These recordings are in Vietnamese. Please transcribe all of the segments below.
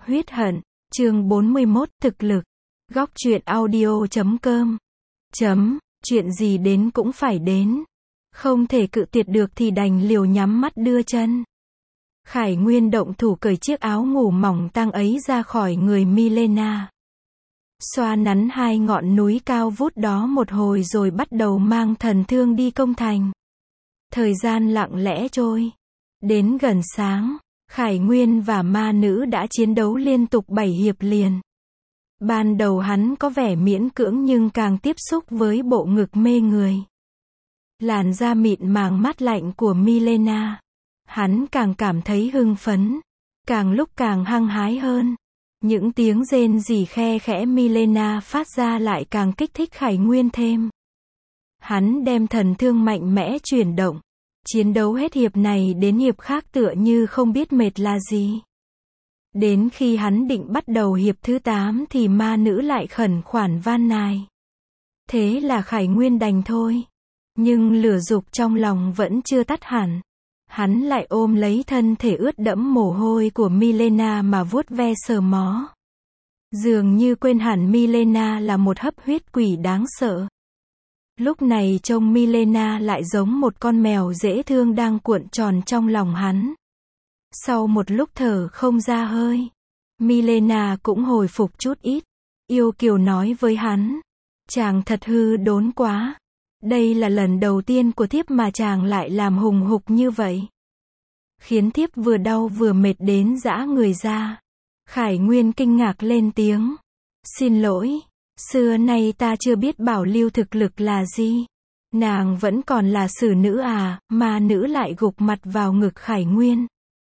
Huyết hận, chương 41, thực lực. Góc truyện audio.com. Chuyện gì đến cũng phải đến. Không thể cự tuyệt được thì đành liều nhắm mắt đưa chân. Khải Nguyên động thủ cởi chiếc áo ngủ mỏng tang ấy ra khỏi người Milena. Xoa nắn hai ngọn núi cao vút đó một hồi rồi bắt đầu mang thần thương đi công thành. Thời gian lặng lẽ trôi. Đến gần sáng, Khải Nguyên và ma nữ đã chiến đấu liên tục 7 hiệp liền. Ban đầu hắn có vẻ miễn cưỡng nhưng càng tiếp xúc với bộ ngực mê người, làn da mịn màng mát lạnh của Milena, hắn càng cảm thấy hưng phấn, càng lúc càng hăng hái hơn. Những tiếng rên rỉ khe khẽ Milena phát ra lại càng kích thích Khải Nguyên thêm. Hắn đem thần thương mạnh mẽ chuyển động, chiến đấu hết hiệp này đến hiệp khác tựa như không biết mệt là gì. Đến khi hắn định bắt đầu hiệp thứ 8 thì ma nữ lại khẩn khoản van nài. Thế là Khải Nguyên đành thôi. Nhưng lửa dục trong lòng vẫn chưa tắt hẳn. Hắn lại ôm lấy thân thể ướt đẫm mồ hôi của Milena mà vuốt ve sờ mó. Dường như quên hẳn Milena là một hấp huyết quỷ đáng sợ. Lúc này trông Milena lại giống một con mèo dễ thương đang cuộn tròn trong lòng hắn. Sau một lúc thở không ra hơi, Milena cũng hồi phục chút ít. Yêu kiều nói với hắn, chàng thật hư đốn quá. Đây là lần đầu tiên của thiếp mà chàng lại làm hùng hục như vậy, khiến thiếp vừa đau vừa mệt đến rã người ra. Khải Nguyên kinh ngạc lên tiếng, xin lỗi, xưa nay ta chưa biết Bảo Lưu thực lực là gì. Nàng vẫn còn là xử nữ à? Ma nữ lại gục mặt vào ngực Khải Nguyên.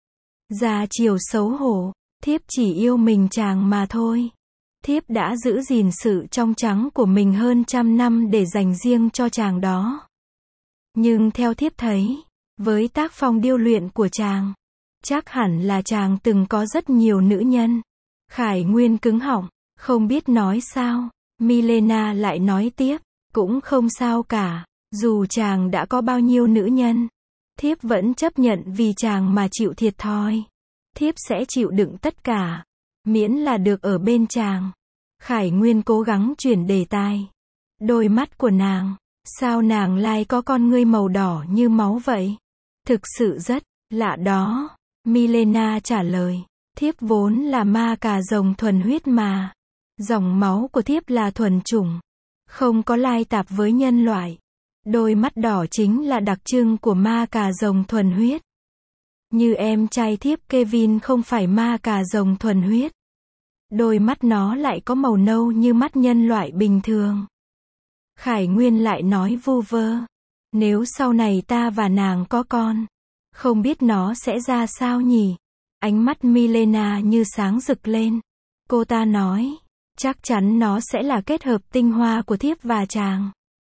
Ra chiều xấu hổ, thiếp chỉ yêu mình chàng mà thôi. Thiếp đã giữ gìn sự trong trắng của mình hơn 100 năm để dành riêng cho chàng đó. Nhưng theo thiếp thấy, với tác phong điêu luyện của chàng, chắc hẳn là chàng từng có rất nhiều nữ nhân. Khải Nguyên cứng họng, không biết nói sao. Milena lại nói tiếp, cũng không sao cả, dù chàng đã có bao nhiêu nữ nhân, thiếp vẫn chấp nhận vì chàng mà chịu thiệt thòi. Thiếp sẽ chịu đựng tất cả, miễn là được ở bên chàng. Khải Nguyên cố gắng chuyển đề tài. Đôi mắt của nàng, sao nàng lại có con ngươi màu đỏ như máu vậy? Thực sự rất lạ đó. Milena trả lời, thiếp vốn là ma cà rồng thuần huyết mà. Dòng máu của thiếp là thuần chủng, không có lai tạp với nhân loại. Đôi mắt đỏ chính là đặc trưng của ma cà rồng thuần huyết. Như em trai thiếp Kevin không phải ma cà rồng thuần huyết. Đôi mắt nó lại có màu nâu như mắt nhân loại bình thường. Khải Nguyên lại nói vu vơ, nếu sau này ta và nàng có con, không biết nó sẽ ra sao nhỉ? Ánh mắt Milena như sáng rực lên. Cô ta nói, chắc chắn nó sẽ là kết hợp tinh hoa của thiếp và chàng.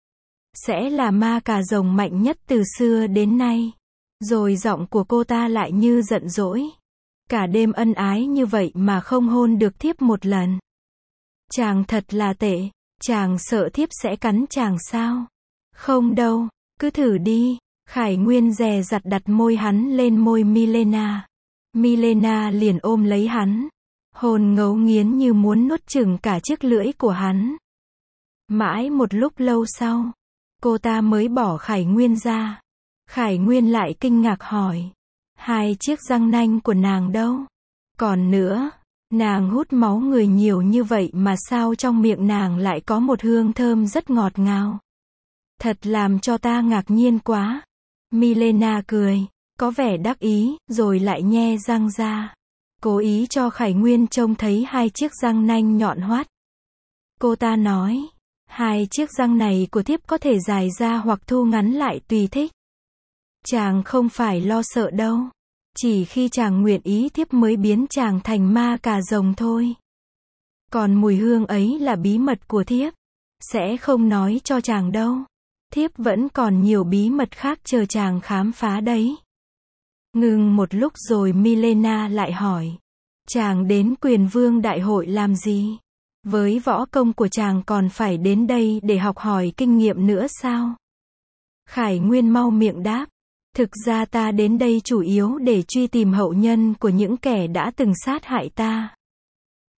Sẽ là ma cà rồng mạnh nhất từ xưa đến nay. Rồi giọng của cô ta lại như giận dỗi. Cả đêm ân ái như vậy mà không hôn được thiếp một lần. Chàng thật là tệ. Chàng sợ thiếp sẽ cắn chàng sao? Không đâu, cứ thử đi. Khải Nguyên dè dặt đặt môi hắn lên môi Milena. Milena liền ôm lấy hắn, hôn ngấu nghiến như muốn nuốt chửng cả chiếc lưỡi của hắn. Mãi một lúc lâu sau, cô ta mới bỏ Khải Nguyên ra. Khải Nguyên lại kinh ngạc hỏi, hai chiếc răng nanh của nàng đâu? Còn nữa, nàng hút máu người nhiều như vậy mà sao trong miệng nàng lại có một hương thơm rất ngọt ngào? Thật làm cho ta ngạc nhiên quá. Milena cười, có vẻ đắc ý, rồi lại nhe răng ra, cố ý cho Khải Nguyên trông thấy hai chiếc răng nanh nhọn hoắt. Cô ta nói, hai chiếc răng này của thiếp có thể dài ra hoặc thu ngắn lại tùy thích. Chàng không phải lo sợ đâu. Chỉ khi chàng nguyện ý thiếp mới biến chàng thành ma cà rồng thôi. Còn mùi hương ấy là bí mật của thiếp. Sẽ không nói cho chàng đâu. Thiếp vẫn còn nhiều bí mật khác chờ chàng khám phá đấy. Ngừng một lúc rồi Milena lại hỏi. Chàng đến Quyền Vương Đại hội làm gì? Với võ công của chàng còn phải đến đây để học hỏi kinh nghiệm nữa sao? Khải Nguyên mau miệng đáp. Thực ra ta đến đây chủ yếu để truy tìm hậu nhân của những kẻ đã từng sát hại ta.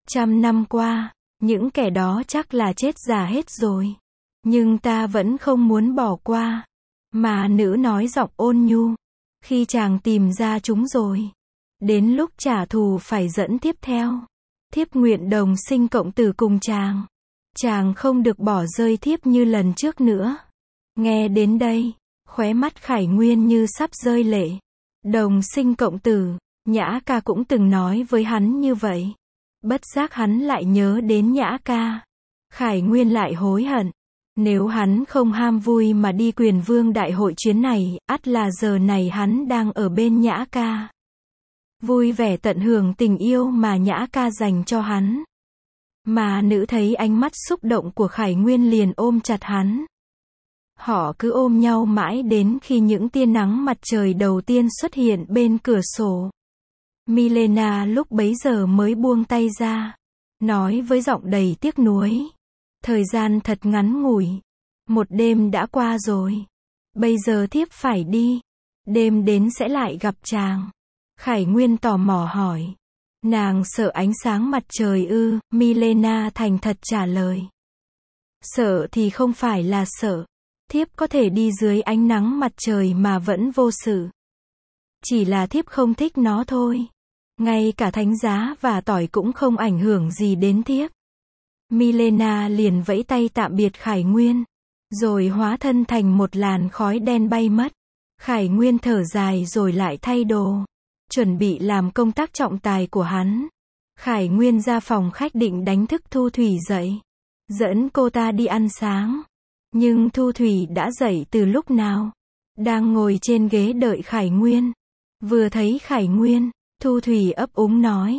100 năm qua, những kẻ đó chắc là chết già hết rồi. Nhưng ta vẫn không muốn bỏ qua. Mà nữ nói giọng ôn nhu. Khi chàng tìm ra chúng rồi, đến lúc trả thù phải dẫn tiếp theo. Thiếp nguyện đồng sinh cộng tử cùng chàng. Chàng không được bỏ rơi thiếp như lần trước nữa. Nghe đến đây, khóe mắt Khải Nguyên như sắp rơi lệ. Đồng sinh cộng tử, Nhã ca cũng từng nói với hắn như vậy. Bất giác hắn lại nhớ đến Nhã ca. Khải Nguyên lại hối hận. Nếu hắn không ham vui mà đi Quyền Vương đại hội chuyến này, ắt là giờ này hắn đang ở bên Nhã ca. Vui vẻ tận hưởng tình yêu mà Nhã ca dành cho hắn. Mà nữ thấy ánh mắt xúc động của Khải Nguyên liền ôm chặt hắn. Họ cứ ôm nhau mãi đến khi những tia nắng mặt trời đầu tiên xuất hiện bên cửa sổ. Milena lúc bấy giờ mới buông tay ra, nói với giọng đầy tiếc nuối. Thời gian thật ngắn ngủi. Một đêm đã qua rồi. Bây giờ thiếp phải đi. Đêm đến sẽ lại gặp chàng. Khải Nguyên tò mò hỏi. Nàng sợ ánh sáng mặt trời ư? Milena thành thật trả lời. Sợ thì không phải là sợ. Thiếp có thể đi dưới ánh nắng mặt trời mà vẫn vô sự. Chỉ là thiếp không thích nó thôi. Ngay cả thánh giá và tỏi cũng không ảnh hưởng gì đến thiếp. Milena liền vẫy tay tạm biệt Khải Nguyên, rồi hóa thân thành một làn khói đen bay mất. Khải Nguyên thở dài rồi lại thay đồ, chuẩn bị làm công tác trọng tài của hắn. Khải Nguyên ra phòng khách định đánh thức Thu Thủy dậy, dẫn cô ta đi ăn sáng. Nhưng Thu Thủy đã dậy từ lúc nào, đang ngồi trên ghế đợi Khải Nguyên. Vừa thấy Khải Nguyên, Thu Thủy ấp úng nói.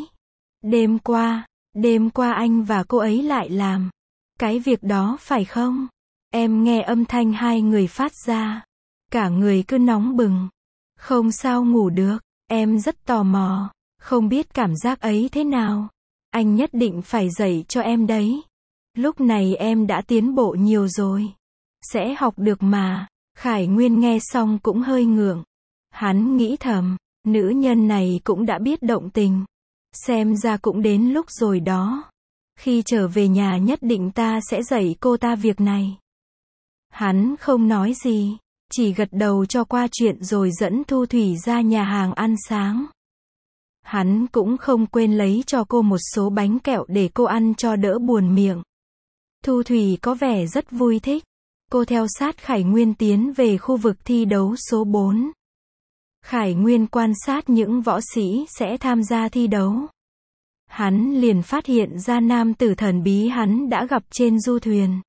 Đêm qua anh và cô ấy lại làm cái việc đó phải không? Em nghe âm thanh hai người phát ra, cả người cứ nóng bừng. Không sao ngủ được, em rất tò mò, không biết cảm giác ấy thế nào. Anh nhất định phải dạy cho em đấy. Lúc này em đã tiến bộ nhiều rồi. Sẽ học được mà. Khải Nguyên nghe xong cũng hơi ngượng. Hắn nghĩ thầm, nữ nhân này cũng đã biết động tình. Xem ra cũng đến lúc rồi đó. Khi trở về nhà nhất định ta sẽ dạy cô ta việc này. Hắn không nói gì, chỉ gật đầu cho qua chuyện rồi dẫn Thu Thủy ra nhà hàng ăn sáng. Hắn cũng không quên lấy cho cô một số bánh kẹo để cô ăn cho đỡ buồn miệng. Thu Thủy có vẻ rất vui thích. Cô theo sát Khải Nguyên tiến về khu vực thi đấu số 4. Khải Nguyên quan sát những võ sĩ sẽ tham gia thi đấu. Hắn liền phát hiện ra nam tử thần bí hắn đã gặp trên du thuyền.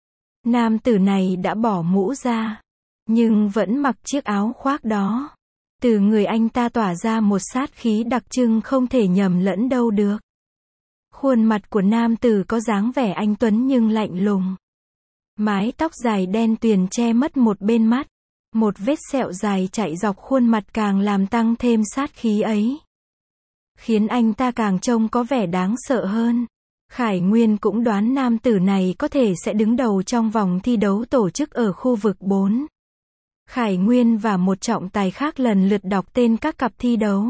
Nam tử này đã bỏ mũ ra, nhưng vẫn mặc chiếc áo khoác đó. Từ người anh ta tỏa ra một sát khí đặc trưng không thể nhầm lẫn đâu được. Khuôn mặt của nam tử có dáng vẻ anh tuấn nhưng lạnh lùng. Mái tóc dài đen tuyền che mất một bên mắt. Một vết sẹo dài chạy dọc khuôn mặt càng làm tăng thêm sát khí ấy. Khiến anh ta càng trông có vẻ đáng sợ hơn. Khải Nguyên cũng đoán nam tử này có thể sẽ đứng đầu trong vòng thi đấu tổ chức ở khu vực 4. Khải Nguyên và một trọng tài khác lần lượt đọc tên các cặp thi đấu.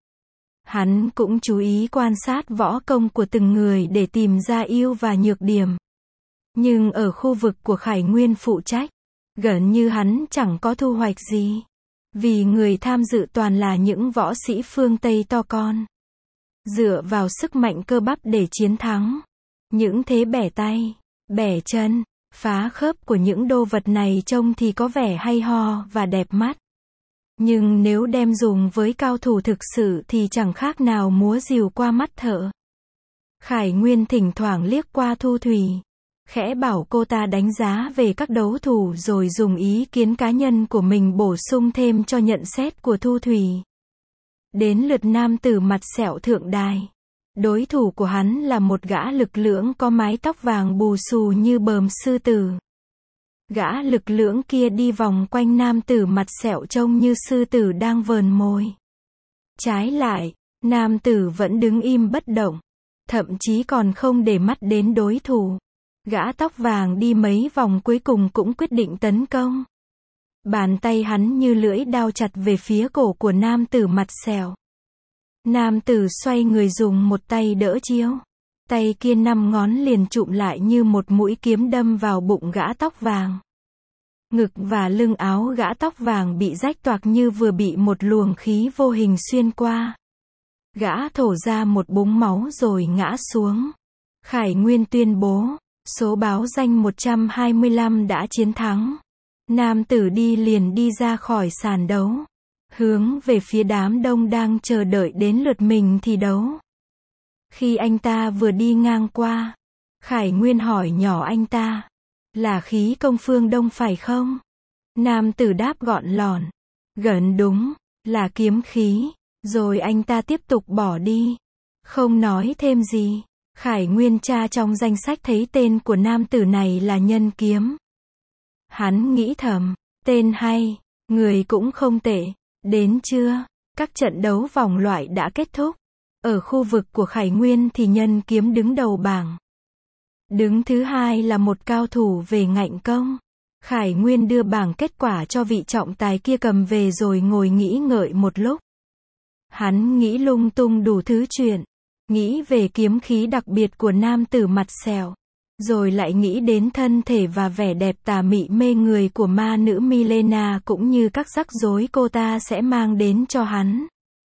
Hắn cũng chú ý quan sát võ công của từng người để tìm ra ưu và nhược điểm. Nhưng ở khu vực của Khải Nguyên phụ trách, gần như hắn chẳng có thu hoạch gì. Vì người tham dự toàn là những võ sĩ phương Tây to con. Dựa vào sức mạnh cơ bắp để chiến thắng. Những thế bẻ tay, bẻ chân, phá khớp của những đô vật này trông thì có vẻ hay ho và đẹp mắt. Nhưng nếu đem dùng với cao thủ thực sự thì chẳng khác nào múa rìu qua mắt thợ. Khải Nguyên thỉnh thoảng liếc qua Thu Thủy, khẽ bảo cô ta đánh giá về các đấu thủ rồi dùng ý kiến cá nhân của mình bổ sung thêm cho nhận xét của Thu Thủy. Đến lượt nam tử mặt sẹo thượng đài. Đối thủ của hắn là một gã lực lưỡng có mái tóc vàng bù xù như bờm sư tử. Gã lực lưỡng kia đi vòng quanh nam tử mặt sẹo trông như sư tử đang vờn mồi. Trái lại, nam tử vẫn đứng im bất động, thậm chí còn không để mắt đến đối thủ. Gã tóc vàng đi mấy vòng cuối cùng cũng quyết định tấn công. Bàn tay hắn như lưỡi đao chặt về phía cổ của nam tử mặt sẹo. Nam tử xoay người dùng một tay đỡ chiêu. Tay kia 5 ngón liền chụm lại như một mũi kiếm đâm vào bụng gã tóc vàng. Ngực và lưng áo gã tóc vàng bị rách toạc như vừa bị một luồng khí vô hình xuyên qua. Gã thổ ra một búng máu rồi ngã xuống. Khải Nguyên tuyên bố, số báo danh 125 đã chiến thắng. Nam tử liền đi ra khỏi sàn đấu. Hướng về phía đám đông đang chờ đợi đến lượt mình thi đấu. Khi anh ta vừa đi ngang qua, Khải Nguyên hỏi nhỏ anh ta, là khí công phương Đông phải không? Nam tử đáp gọn lỏn, gần đúng, là kiếm khí, rồi anh ta tiếp tục bỏ đi. Không nói thêm gì, Khải Nguyên tra trong danh sách thấy tên của nam tử này là Nhân Kiếm. Hắn nghĩ thầm, tên hay, người cũng không tệ. Đến trưa, các trận đấu vòng loại đã kết thúc. Ở khu vực của Khải Nguyên thì Nhân Kiếm đứng đầu bảng. Đứng thứ hai là một cao thủ về ngạnh công. Khải Nguyên đưa bảng kết quả cho vị trọng tài kia cầm về rồi ngồi nghĩ ngợi một lúc. Hắn nghĩ lung tung đủ thứ chuyện. Nghĩ về kiếm khí đặc biệt của nam tử mặt sẹo. Rồi lại nghĩ đến thân thể và vẻ đẹp tà mị mê người của ma nữ Milena cũng như các rắc rối cô ta sẽ mang đến cho hắn.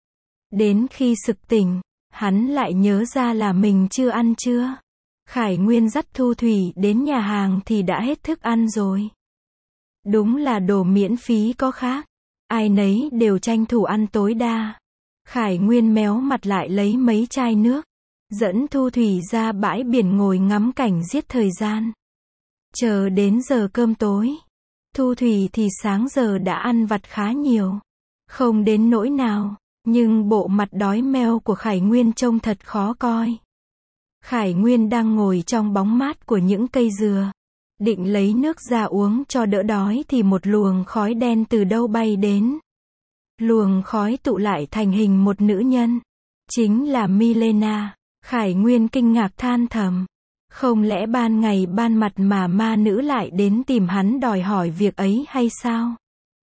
Đến khi sực tỉnh, hắn lại nhớ ra là mình chưa ăn trưa. Khải Nguyên dắt Thu Thủy đến nhà hàng thì đã hết thức ăn rồi. Đúng là đồ miễn phí có khác. Ai nấy đều tranh thủ ăn tối đa. Khải Nguyên méo mặt lại lấy mấy chai nước. Dẫn Thu Thủy ra bãi biển ngồi ngắm cảnh giết thời gian. Chờ đến giờ cơm tối. Thu Thủy thì sáng giờ đã ăn vặt khá nhiều. Không đến nỗi nào, nhưng bộ mặt đói meo của Khải Nguyên trông thật khó coi. Khải Nguyên đang ngồi trong bóng mát của những cây dừa. Định lấy nước ra uống cho đỡ đói thì một luồng khói đen từ đâu bay đến. Luồng khói tụ lại thành hình một nữ nhân. Chính là Milena. Khải Nguyên kinh ngạc than thầm. Không lẽ ban ngày ban mặt mà ma nữ lại đến tìm hắn đòi hỏi việc ấy hay sao?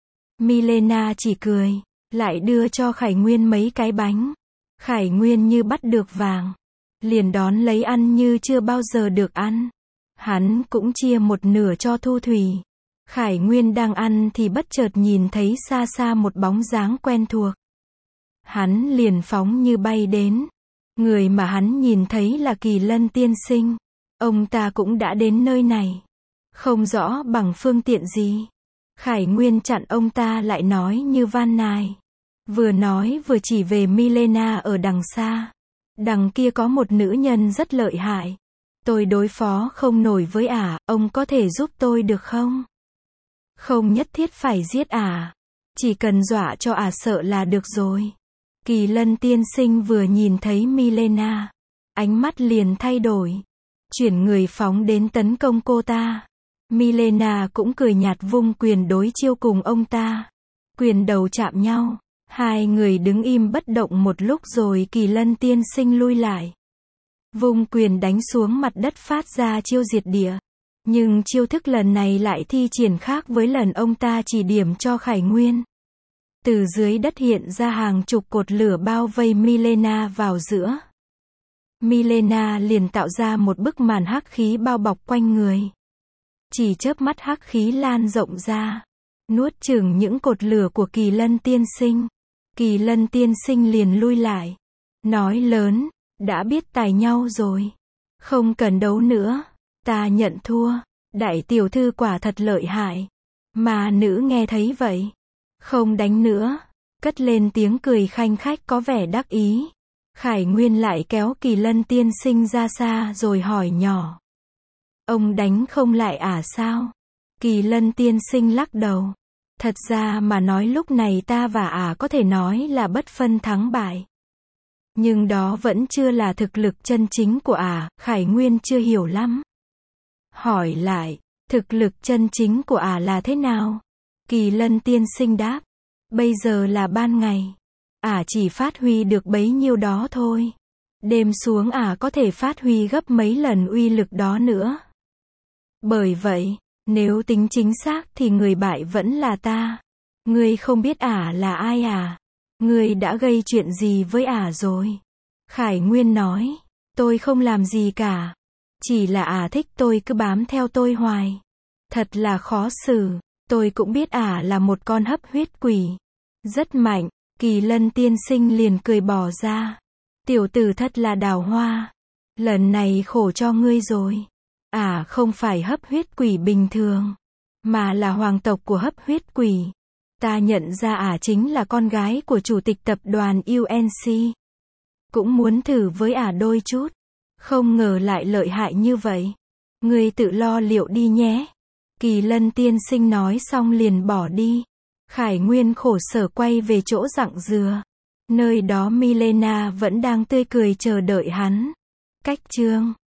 Milena chỉ cười, lại đưa cho Khải Nguyên mấy cái bánh. Khải Nguyên như bắt được vàng. Liền đón lấy ăn như chưa bao giờ được ăn. Hắn cũng chia một nửa cho Thu Thủy. Khải Nguyên đang ăn thì bất chợt nhìn thấy xa xa một bóng dáng quen thuộc. Hắn liền phóng như bay đến. Người mà hắn nhìn thấy là Kỳ Lân tiên sinh. Ông ta cũng đã đến nơi này. Không rõ bằng phương tiện gì. Khải Nguyên chặn ông ta lại nói như van nài. Vừa nói vừa chỉ về Milena ở đằng xa. Đằng kia có một nữ nhân rất lợi hại. Tôi đối phó không nổi với ả, ông có thể giúp tôi được không? Không nhất thiết phải giết ả. Chỉ cần dọa cho ả sợ là được rồi. Kỳ Lân tiên sinh vừa nhìn thấy Milena. Ánh mắt liền thay đổi. Chuyển người phóng đến tấn công cô ta. Milena cũng cười nhạt vung quyền đối chiêu cùng ông ta. Quyền đầu chạm nhau. Hai người đứng im bất động một lúc rồi Kỳ Lân tiên sinh lui lại. Vung quyền đánh xuống mặt đất phát ra chiêu diệt địa. Nhưng chiêu thức lần này lại thi triển khác với lần ông ta chỉ điểm cho Khải Nguyên. Từ dưới đất hiện ra hàng chục cột lửa bao vây Milena vào giữa. Milena liền tạo ra một bức màn hắc khí bao bọc quanh người. Chỉ chớp mắt hắc khí lan rộng ra, nuốt chửng những cột lửa của Kỳ Lân tiên sinh. Kỳ Lân tiên sinh liền lui lại. Nói lớn, đã biết tài nhau rồi. Không cần đấu nữa, ta nhận thua. Đại tiểu thư quả thật lợi hại. Mà nữ nghe thấy vậy. Không đánh nữa. Cất lên tiếng cười khanh khách có vẻ đắc ý. Khải Nguyên lại kéo Kỳ Lân tiên sinh ra xa rồi hỏi nhỏ. Ông đánh không lại ả sao? Kỳ Lân tiên sinh lắc đầu. Thật ra mà nói lúc này ta và ả có thể nói là bất phân thắng bại. Nhưng đó vẫn chưa là thực lực chân chính của ả, Khải Nguyên chưa hiểu lắm. Hỏi lại, thực lực chân chính của ả là thế nào? Kỳ Lân tiên sinh đáp, bây giờ là ban ngày. Ả chỉ phát huy được bấy nhiêu đó thôi. Đêm xuống ả có thể phát huy gấp mấy lần uy lực đó nữa. Bởi vậy, nếu tính chính xác thì người bại vẫn là ta. Ngươi không biết ả là ai à? Ngươi đã gây chuyện gì với ả rồi? Khải Nguyên nói, Tôi không làm gì cả. Chỉ là ả thích tôi cứ bám theo tôi hoài. Thật là khó xử. Tôi cũng biết ả là một con hấp huyết quỷ. Rất mạnh. Kỳ Lân tiên sinh liền cười bỏ ra. Tiểu tử thật là đào hoa. Lần này khổ cho ngươi rồi. Ả không phải hấp huyết quỷ bình thường, mà là hoàng tộc của hấp huyết quỷ. Ta nhận ra ả chính là con gái của chủ tịch tập đoàn UNC. Cũng muốn thử với ả đôi chút. Không ngờ lại lợi hại như vậy. Ngươi tự lo liệu đi nhé. Kỳ Lân tiên sinh nói xong liền bỏ đi. Khải Nguyên khổ sở quay về chỗ rặng dừa. Nơi đó Milena vẫn đang tươi cười chờ đợi hắn. Cách chương